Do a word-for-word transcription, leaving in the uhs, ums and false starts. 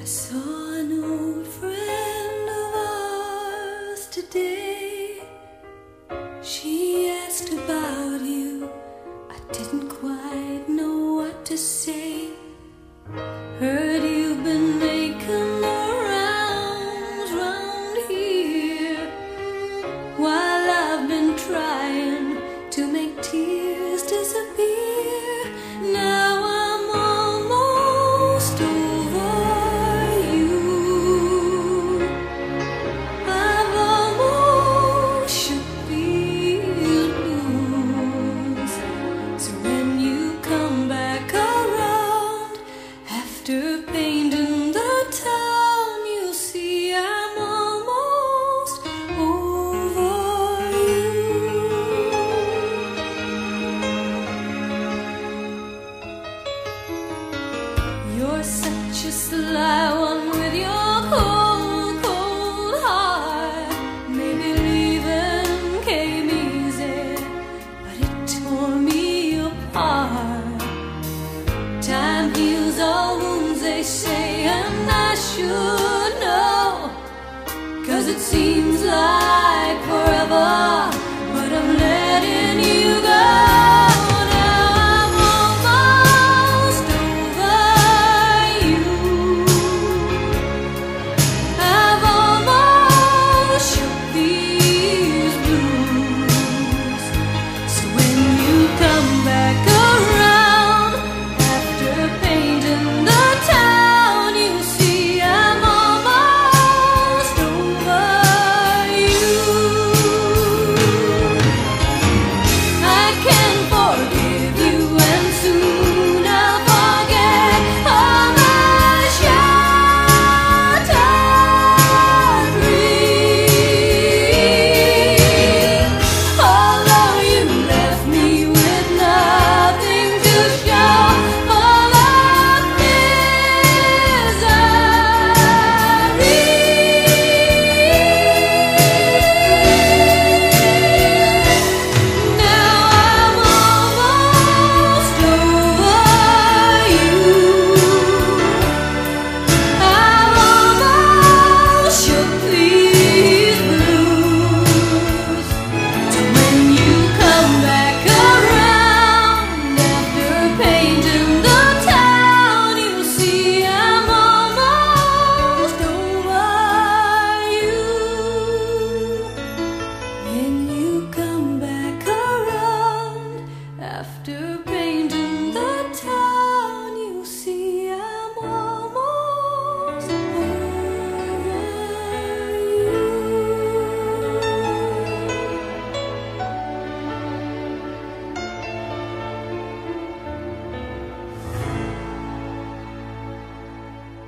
saw an old friend of ours today. She asked about you. I didn't quite know what to say. Heard you've been making the rounds round here, while I've been trying to make tears disappear. Now I'm almost over you. I've almost shook these blues. So when you come back around, after painting the town, you'll see I'm almost over you. You're such a sly one with your cold, cold heart. Maybe leaving came easy, but it tore me apart. Time heals all wounds, they say, and I should know, 'cause it seems like